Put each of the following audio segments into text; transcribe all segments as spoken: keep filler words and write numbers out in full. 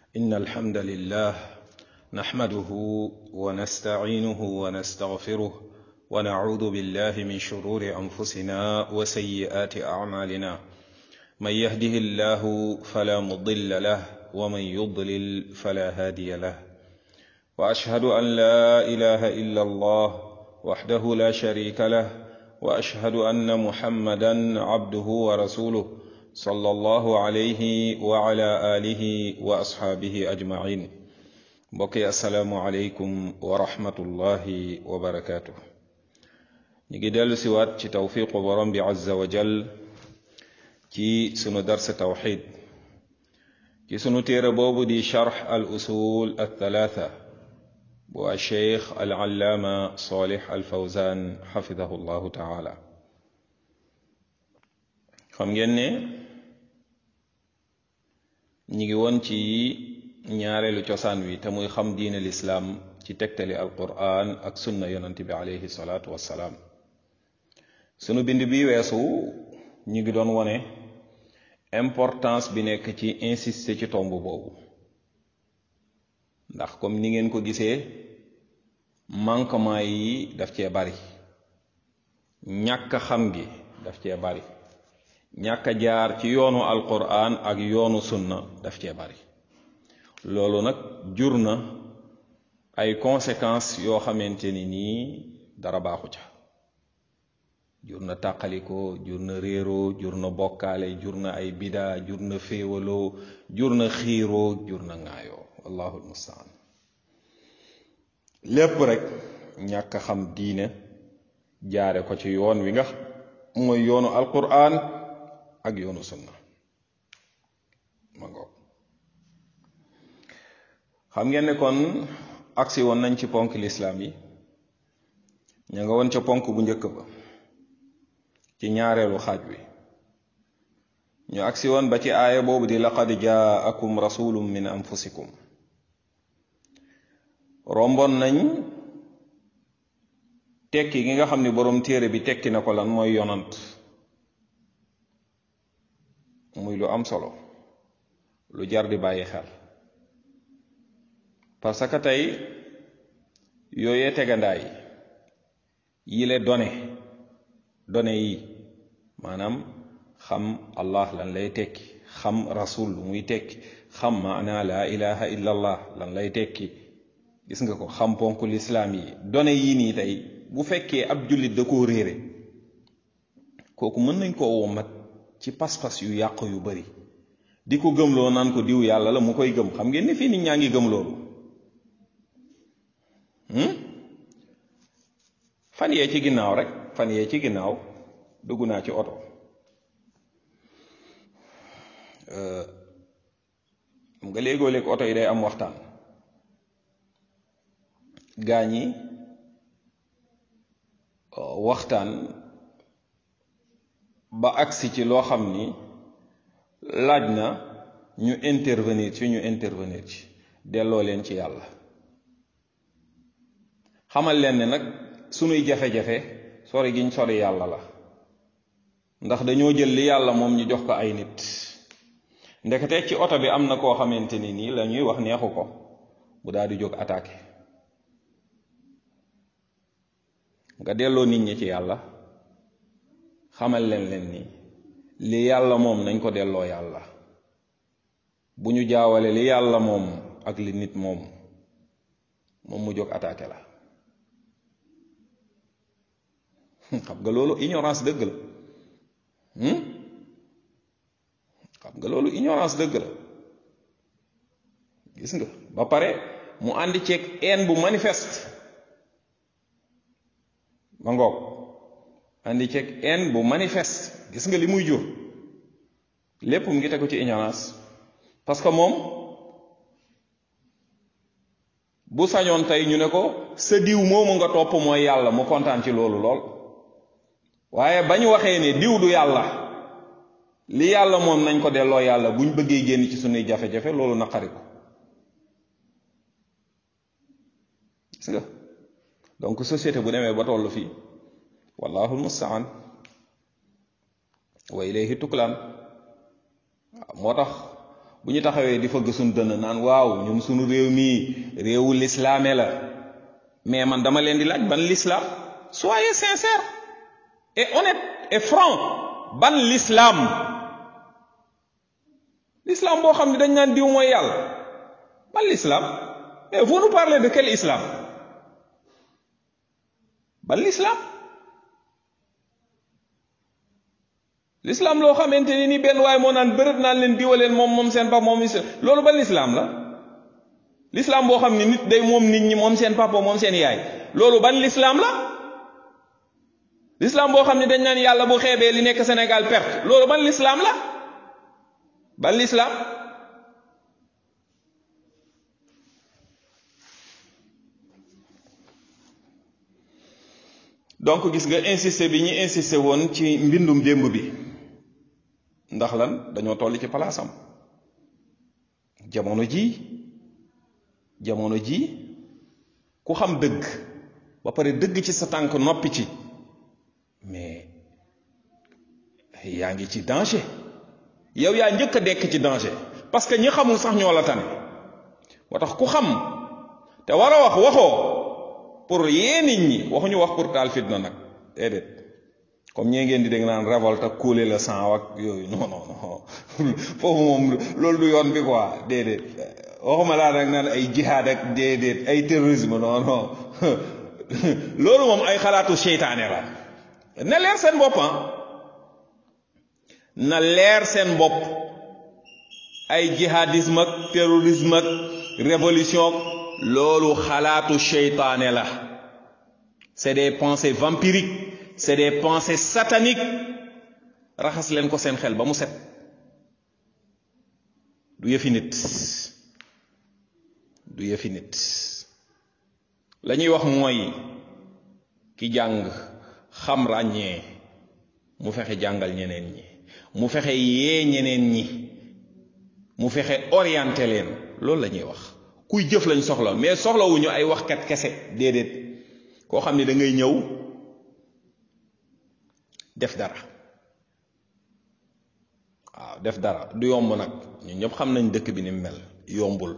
إن الحمد لله نحمده ونستعينه ونستغفره ونعوذ بالله من شرور أنفسنا وسيئات أعمالنا من يهده الله فلا مضل له ومن يضلل فلا هادي له وأشهد أن لا إله إلا الله وحده لا شريك له وأشهد أن محمدا عبده ورسوله صلى الله عليه وعلى آله وأصحابه أجمعين بقي السلام عليكم ورحمة الله وبركاته نجدل سوات توفيق برم عز وجل كي سنو درس توحيد كي سنو تير بوبو دي شرح الأصول الثلاثة والشيخ العلامة صالح الفوزان حفظه الله تعالى xam ngeen ne ñi ngi woon ci ñaareelu cosaan wi te muy xam diine lislaam ci tegtali alquran ak sunna yonent bi alayhi salaatu wassalaam sunu bind bi weesu ñi ngi doon wone importance bi nekk ci insister ci tomb boobu ndax comme ni ngeen ko gisee manquement yi daf cee bari ñàkk xam gi daf cee bari ñàkk jaar ci yoonu alquran ak yoonu sunna daf cee bari loolu nag jur na ay conséquences yoo xamante ni nii dara baaxu ca jur na tàqaliko jur na réeroo jur na bokkaale jur na ay bidaa jur na féewaloo jur na xiiroo jur na ŋaayoo wallahu almustaan lépp rek ñàkk xam diine jaare ko ci yoon wi nga mooy yoonu alquran ak yoonu sunna ma ngoog xam ngeen ne kon agsi woon nañ ci ponk lislaam yi ña nga woon ca ponk bu njëkk ba ci ñaareelu xaaj wi ñu agsi woon ba ci aaya boobu di laqad jaakum rasulun min anfusikum rombon nañ tekki gi nga xam ni boroom téere bi tekki na ko lan mooy yonant muy lu am solo lu jar di bàyyi xel parce que tey yooyee tegandaay yile done done yi maanaam xam allah lan lay tekki xam rasul lu muy tekki xam maana la ilaha illa allah lan lay tekki gis nga ko xam ponku lislaam yi done yi nii tey bu fekkee ab jullit da koo réere kooku mën nañ koo womat ci pas-pas yu yàq yu bari di ko gëmloo naan ko diw yàlla la mu koy gëm xam ngeen ni fii nit ñaa ngi gëm loolu fan yee ci ginnaaw rek fan yee ci ginnaaw dugg naa ci oto xam nga léegoo léeg oto yi day am waxtaan gaa ñi waxtaan ba agsi ci loo xam ni laaj na ñu intervenir ci ñu intervenir ci delloo leen ci yàlla xamal leen ne nag sunuy jafe-jafe sori giñ sori yàlla la ndax dañoo jël li yàlla moom ñu jox ko ay nit ndekete ci oto bi am na koo xamante ni nii la ñuy wax neexu ko bu daal di jóg attaqué nga delloo nit ñi ci yàlla xamal leen leen ni li yàlla moom nañ ko delloo yàlla bu ñu jaawale li yàlla moom ak li nit moom moom mu jóg attaqué la xam nga loolu ignorance dëgg la xam nga loolu ignorance dëgg la gis nga ba pare mu àndi ceeg haine bu manifeste ma ngoog andi ceeg haine bu manifeste gis nga li muy jur lépp mu ngi tegu ci ignorance parce que moom bu sañoon tey ñu ne ko sa diw moomu nga topp mooy yàlla mu kontaan ci loolu lool waaye ba ñu waxee ne diw du yàlla li yàlla moom nañ ko delloo yàlla buñ bëggee génn ci sunuy jafe-jafe loolu naqari ko gis nga donc société bu demee ba tollu fii wallahu almustaan wa ilayhi tuklaan moo tax bu ñu taxawee di fëgg suñu dënn naan waaw ñun suñu réew mii réewu lislaame la mais man dama leen di laaj ban l'islam soyez sincère et honnête et franc ban l'islam l'islam boo xam ne dañ naan diw mooy yàlla ban l'islam mais vous nous parlez de quel islam ban l'islam l'islam loo xamante ni ni benn waaye moo naan bërët naan leen diwaleen moom moom seen papa moom loolu ban l'islam la l'islam boo xam ne nit day moom nit ñi moom seen papa moom seen yaay loolu ban l'islam la l'islam boo xam ne dañ naan yàlla bu xeebee li nekk Sénégal perte loolu ban l'islam la ban l'islam donc gis nga insisté bi ñu insisté woon ci mbindum démb bi ndax lan dañoo toll ci palaasam jamono ji jamono ji ku xam dëgg ba pare dëgg ci sa tànk noppi ci mais yaa ngi ci danger yow yaa njëkk a dekk ci danger parce que ñi xamul sax ñoo la tane moo tax ku xam te war a wax waxoo pour yee nit ñi waxuñu wax pour taal fitna nag déedéet comme ñee ngeen di dégg naan révolte ak couler le sang ak yooyu non non non foofu moom loolu du yoon bi quoi déedéet waxuma laa nag naan ay jihad ak déedéet ay terrorisme non non loolu moom ay xalaatu seytaane la na leer seen bopp na leer seen bopp ay jihadisme ak terrorisme ak révolution loolu xalaatu seytaane la c'est des pensées vampiriques c'est des pensées sataniques raxas leen ko seen xel ba mu set du yëfi nit du yëfi nit la ñuy wax mooy ki jàng xam ràññee mu fexe jàngal ñeneen ñi mu fexe yee ñeneen ñi mu fexe orienté leen loolu la ñuy wax kuy jëf lañ soxla mais soxlawuñu ay waxkat kese déedéet koo xam ne da ngay ñëw def dara waaw def dara du yomb nag ñun ñëpp xam nañ dëkk bi ni mel yombul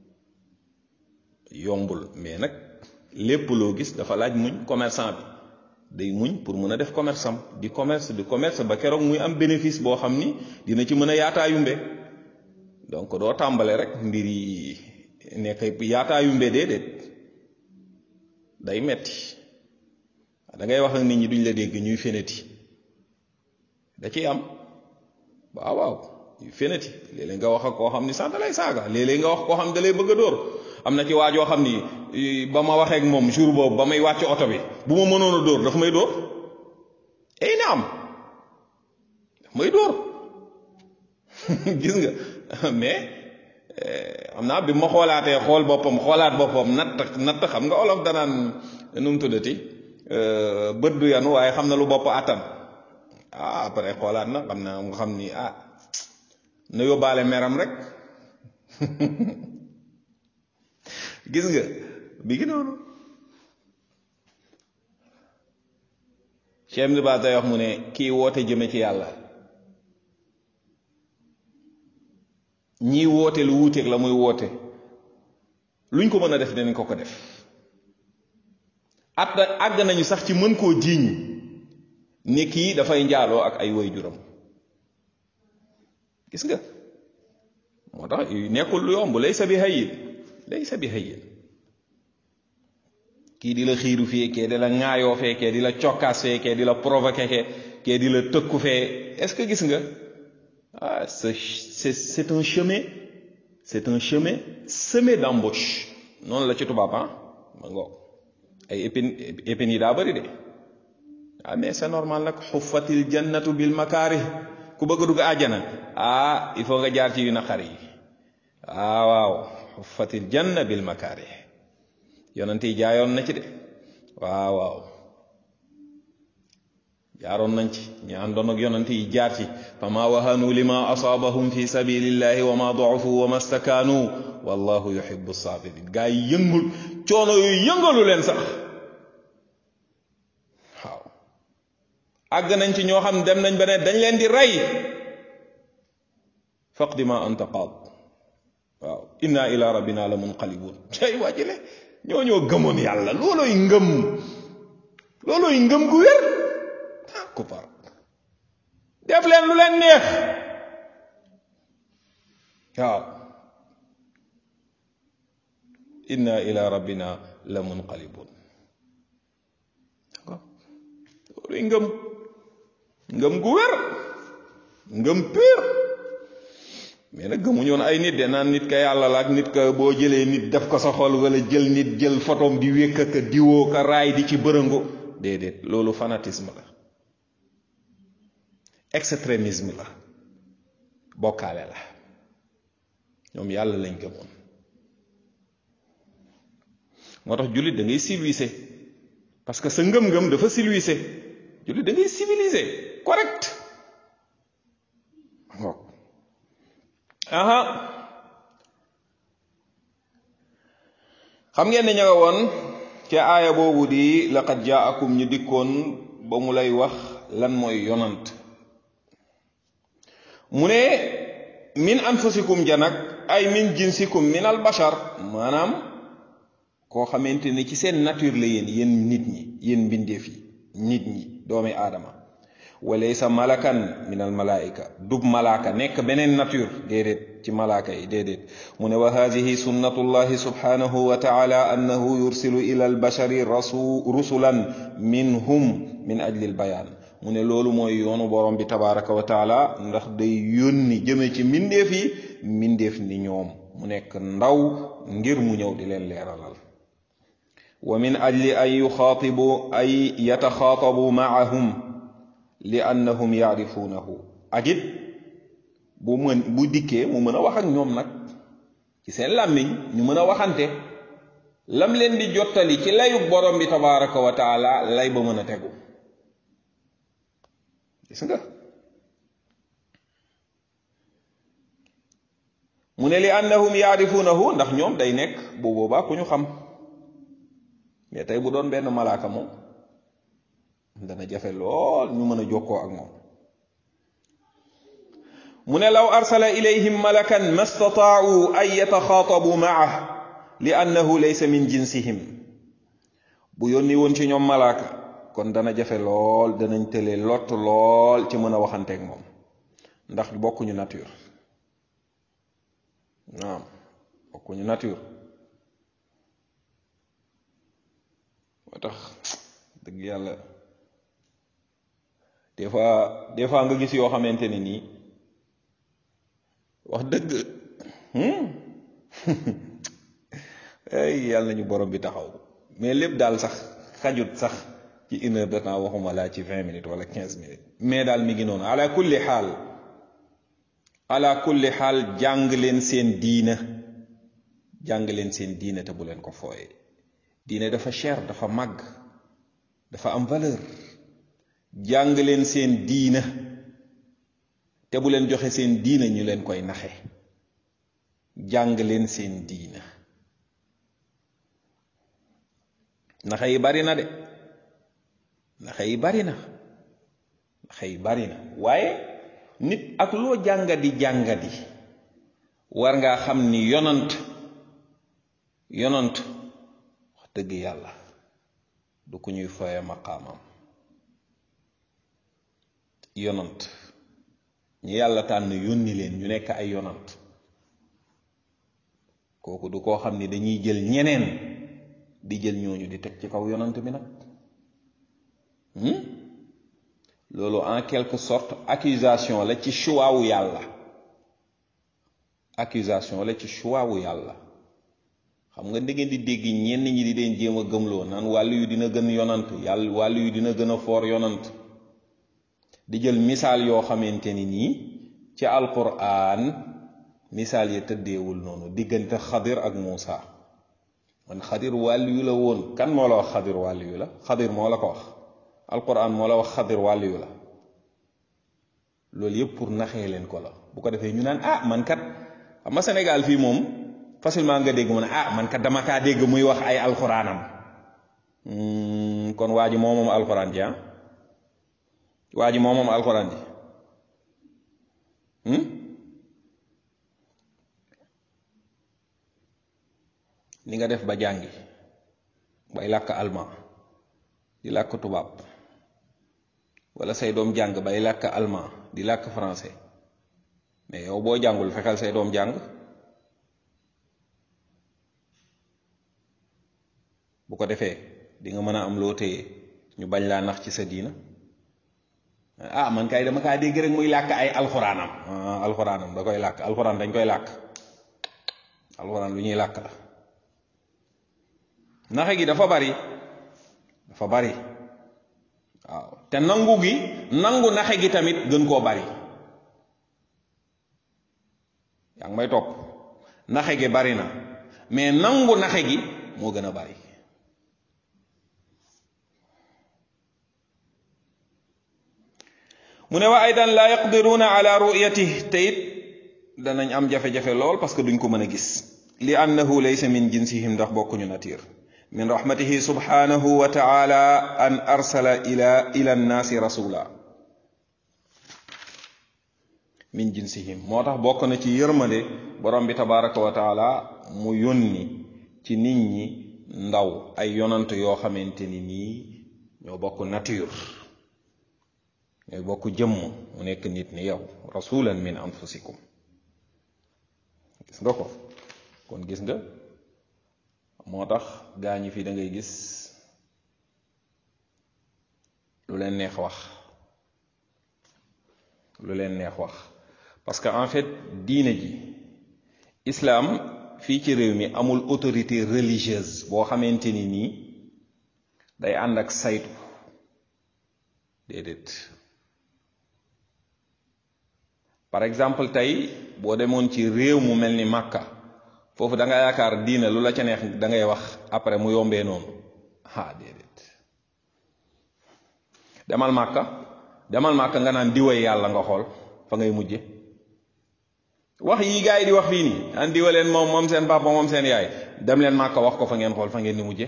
yombul mais nag lépp loo gis dafa laaj muñ commerçant bi day muñ pour mën a def commerce am di commerce di commerce ba keroog muy am bénéfice boo xam ni dina ci mën a yaataayumbe donc doo tàmbale rek mbir yi nekk yaataayumbe déedéet day metti da ngay wax ak nit ñi duñ la dégg ñuy feneti da ciy am waaw waaw ñuy feneti léeg-léeg nga wax ak koo xam ni sax da lay saaga léeg-léeg nga wax koo xam da lay bëgg a dóor am na ci waajoo xam ni ba ma waxee ak moom jour boobu ba may wàcc oto bi bu ma mënoon a dóor dafa may dóor ay na am dafa may dóor gis nga mais am naa bi ma xoolaatee xool boppam xoolaat boppam natt natt xam nga olof danaan nu mu tuddati bët du yanu waaye xam na lu bopp attan ah après xoolaat na xam naa nga xam ni ah na yóbbaale meram rek gis nga bi gi noonu Cheikh Ibn Baz day wax mu ne kii woote jëme ci yàlla ñii woote lu wuuteeg la muy woote luñ ko mën a def dinañ ko ko def at àgg nañu sax ci mën koo jiiñ ne kii dafay njaaloo ak ay waajuram gis nga moo tax nekkul lu yomb laysa bi hayyin laysa bi hayyin kii di la xiiru fee kee di la ŋaayoo fee kee di la cokkaas fee kee di la provoqué kee kee di la tëkku fee est-ce que gis nga ah c'est c'est c'est un chemin c'est un chemin semé d'embûches noonu la ci tubaab ah ma ngoog ay épines épines yi daa bëri de ah mais c'est normal nag xuffatil jannatu bil makaarih ku bëgg a dugg àjjana ah il faut nga jaar ci yu naqar yi ah waaw xuffatil janna bil makaarih yonent yi jaayoon na ci de waaw waaw jaaroon nañ ci ñi àndoon ak yonent yi jaar ci fama wahanu lima asaabahum fi sabilillahi wa ma du'ufu wa ma stakaanu wallahu yuhibbu sabirin gaa yi yëngul coono yu yëngalu leen sax waaw àgg nañ ci ñoo xam dem nañ ba ne dañ leen di rey faqdi ma anta qaad inna ila rabbina la munqalibun cay wàjjile ñoo ñoo gëmoon yàlla looloy ngëm looloy ngëm gu wér ah ku par def leen lu leen neex waaw inna ila rabbina la munqalibun looloy ngëm ngëm gu wér ngëm pur mais nag gëmuñoon ay nit de naan nit ka yàlla la ak nit ka boo jëlee nit def ko sa xol wala jël nit jël photom di wékk ka diwoo ka raay di ci bërëngu déedéet loolu fanatisme la extrémisme la bokkaale la ñoom yàlla lañ gëmoon moo tax jullit da ngay civilisé parce que sa ngëm-ngëm dafa civilisé jullit da ngay civilisé correct aha xam ngeen ne ña nga woon ca aaya boobu di laqad jaakum ñu dikkoon ba mu lay wax lan mooy yonant mu ne min anfusikum janak ay min jinsikum min al bashar maanaam koo xamante ne ci seen nature la yéen yéen nit ñi yéen mbindeef yi nit ñi doomi aadama walaysa malakan min al malaika dub malaaka nekk beneen nature déedéet ci malaaka yi déedéet mu ne wa hadihi sunnatullahi subhanahu wa taala annahu yursilu ila al bashari rasu rusulan minhum min ajli al bayan mu ne loolu mooy yoonu borom bi tabaraka wa taala ndax day yónni jëme ci mbindeef yi mbindeef ni ñoom mu nekk ndaw ngir mu ñëw di leen leeralal wa min ajli an yuxaatibu ay yataxaatabu maahum li annahum yaarifuunahu ak it bu mën bu dikkee mu mën a wax ak ñoom nag ci seen làmmiñ ñu mën a waxante lam leen di jottali ci layu borom bi tabaraka wa taala lay ba mën a tegu gis nga mu ne li annahum yaarifuunahu ndax ñoom day nekk bu boobaa ku ñu xam mais tey bu doon benn malaaka moom dana jafe lool ñu mën a jokkoo ak moom mu ne law arsala ilayhim malakan mastataau an yataxaatabu maah li annahu laysa min jinsihim bu yónni woon ci ñoom malaaka kon dana jafe lool danañ tële lott lool ci mën a waxanteeg moom ndax bokkuñu nature naam bokkuñu nature moo tax dëgg yàlla des fois des fois nga gis yoo xamante ne nii wax dëgg ay yàlla nañu borom bi taxaw mais lépp daal sax xajut sax ci une heure de temps waxuma laa ci vingt minutes wala quinze minutes mais daal mi ngi noonu ala kulli xaal ala kulli xaal jàng leen seen diina jàng leen seen diina te bu leen ko fooye diina dafa cher dafa màgg dafa am valeur jàng leen seen diina te bu leen joxe seen diina ñu leen koy naxe jàng leen seen diina naxe yi bari na de naxe yi bari na naxe yi bari na waaye nit ak loo jàngadi jàngadi war ngaa xam ni yonant yonant wax dëgg yàlla du ku ñuy foye maqaamam yonant ñi yàlla tànn yónni leen ñu nekk ay yonant kooku du koo xam ni dañuy jël ñeneen di jël ñooñu di teg ci kaw yonant bi nag loolu en quelque sorte accusation la ci choix wu yàlla accusation la ci choix wu yàlla xam nga da ngeen di dégg ñenn ñi di leen jéem a gëmloo naan wàllu yu dina gën yonant yàlla wàllu yu dina gën a foor yonant di jël misaal yoo xamante ni nii ci alquran misaal ya tëddeewul noonu diggante xadir ak Muusa man xadir wàllu yu la woon kan moo la wax xadir wàllu yu la xadir moo la ko wax alquran moo la wax xadir wàllu yu la loolu yëpp pour naxee leen ko la bu ko defee ñu naan ah man kat xam nga Sénégal fii moom facilement nga dégg mu ne ah man kat dama kaa dégg muy wax ay alquranam kon waa ji moo moom alquran ji ah waa ji moo moom alquran ji ni nga def ba jàngi bay làkk allemand di làkk tubaab wala say doom jàng bay làkk allemand di làkk français mais yow boo jàngul fexeel say doom jàng bu ko defee di nga mën a am loo téye ñu bañ laa nax ci sa diina. ah man kay dama kaa dégg rek muy làkk ay alxuraanam ah alxuraanam da koy làkk alxuraan dañ koy làkk alxuraan lu ñuy làkk la. naxe gi dafa bari dafa bari waaw te nangu gi nangu naxe gi tamit gën koo bari. yaa ngi may topp naxe gi bari na mais nangu naxe gi moo gën a bari. mu ne wa aydan laa yaqdiruuna ala ru'yatihi te it danañ am jafe-jafe lool parce que duñ ko mën a gis li annahu laysa min jinsihim ndax bokkuñu nature min rahmatihi subhanahu wa ta'ala an arsala ila ila nnaasi rasula min jinsihim moo tax bokk na ci yërmande borom bi tabaraka wa taala mu yónni ci nit ñi ndaw ay yonant yoo xamante ni nii ñoo bokk nature ñooy bokk jëmm mu nekk nit ni yow rasulan min anfusikum gis nga ko kon gis nga moo tax gaañi fi da ngay gis lu leen neex wax lu leen neex wax parce que en fait diine ji islam fii ci réew mi amul autorité religieuse boo xamante ni nii day ànd ak saytu déedéet. par exemple tey boo demoon ci réew mu mel ni Makka foofu da nga yaakaar diine lu la ca neex da ngay wax après mu yombee noonu ah déedéet. demal Makka demal Makka nga naan diway yàlla nga xool fa ngay mujje wax yi gars yi di wax fii nii naan diwa leen moom moom seen papa moom seen yaay dem leen Makka wax ko fa ngeen xool fa ngeen di mujje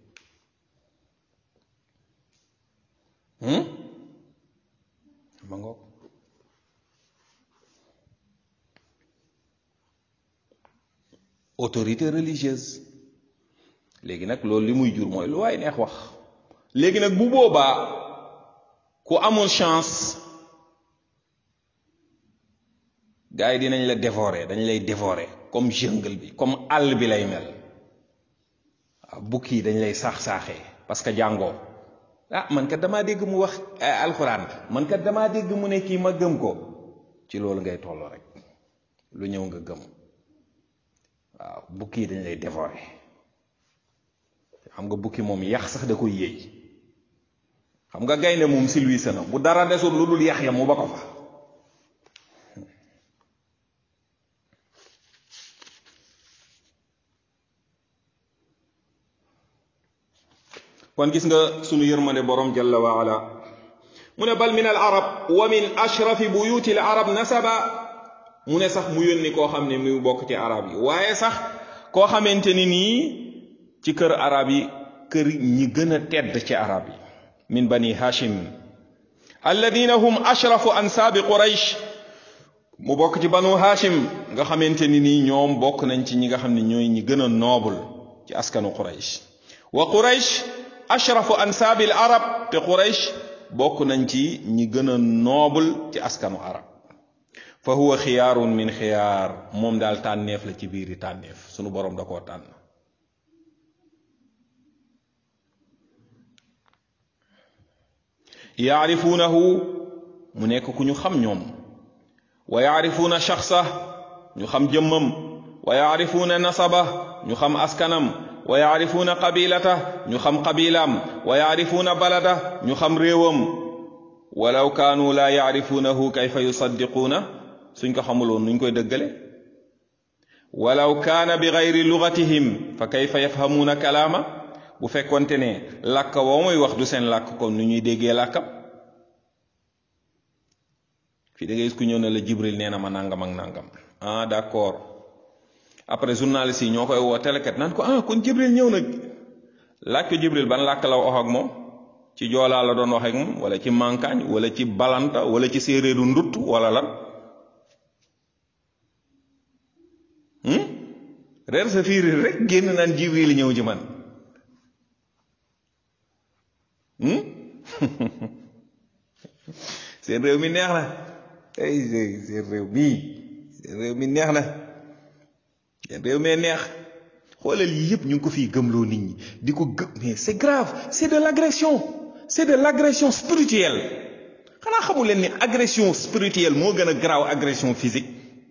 ma ngoog autorité religieuse léegi nag loolu li muy jur mooy lu waay neex wax léegi nag bu boobaa ku amul chance gars yi dinañ la dévorer dañ lay dévorer comme jungle bi comme àll bi lay mel waaw bukki yi dañ lay saax-saaxee parce que jàngoo ah man kat damaa dégg mu wax alxuraan man kat damaa dégg mu ne kii ma gëm ko ci loolu ngay toll rek lu ñëw nga gëm waaw bukki yi dañ lay dévorer xam nga bukki moom yax sax da koy yéey xam nga gaynde moom silwiisa na bu dara desul lu dul yax ya mu ba ko fa kon gis nga sunu yërmande borom jalla wa ala mu ne bal min al arab wa min ashrafi buyuti al arab nasaba mu ne sax mu yónni koo xam ne muy bokk ci arab yi waaye sax koo xamante ni nii ci kër arab yi kër ñi gën a tedd ci arab yi min bani hashim alladina hum ashrafu ansaabi quraysh mu bokk ci banu hashim nga xamante ni nii ñoom bokk nañ ci ñi nga xam ne ñooy ñi gën a noble ci askanu quraysh wa quraysh ashrafu ansaabi al arab te quraysh bokk nañ ci ñi gën a noble ci askanu arab fa huwa xiyaarun min xiyaar moom daal tànneef la ci biiri tànneef sunu boroom da koo tànn yaarifuunahu mu nekk ku ñu xam ñoom wa yaarifuuna shaxsa ñu xam jëmmam wa yaarifuuna nasaba ñu xam askanam wa yaarifuuna qabilata ñu xam qabilaam wa yaarifuuna balada ñu xam réewam walaw kaanu laa yaarifuunahu kayfa yusaddiquuna suñ ko xamuloon nuñ koy dëggale walaw kaana bi gayri lugatihim fa kayfa yafhamuuna kalaama bu fekkonte ne làkk woo muy wax du seen làkk kon nu ñuy déggee làkkam fii da ngay gis ku ñëw ne la Jibril nee na ma nangam ak nangam ah d'accord après journaliste yi ñoo koy woo télékat naan ko ah kon Jibril ñëw na laaj ko Jibril ban làkk la wax ak moom ci joolaa la doon wax ak moom wala ci mankaañ wala ci balanta wala ci séeréeru ndutt wala lan reer sa fiirir rek génn naan Jibril ñëw ci man seen réew mi neex na ay seen réew mi seen réew mi neex na seen réew mee neex xoolal yi yëpp ñu ngi ko fiy gëmloo nit ñi di ko gëm mais c'est grave, c'est de l'agression, c'est de l'agression spirituelle. xanaa xamu leen ni agression spirituelle moo gën a garaaw agression physique.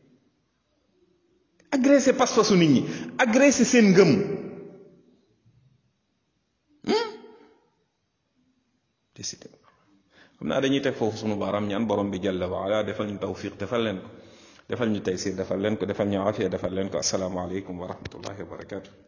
agresser pas-pasu nit ñi, agresser seen ngëm. décidé xam naa dañuy teg foofu sunu baaraam ñaan borom bi jalla wa ala defal ñu tawfiq defal leen ko defal ñu taysir defal leen ko defal ñu afiya defal leen ko assalaamu aleykum wa rahmatullahi wa barakatuh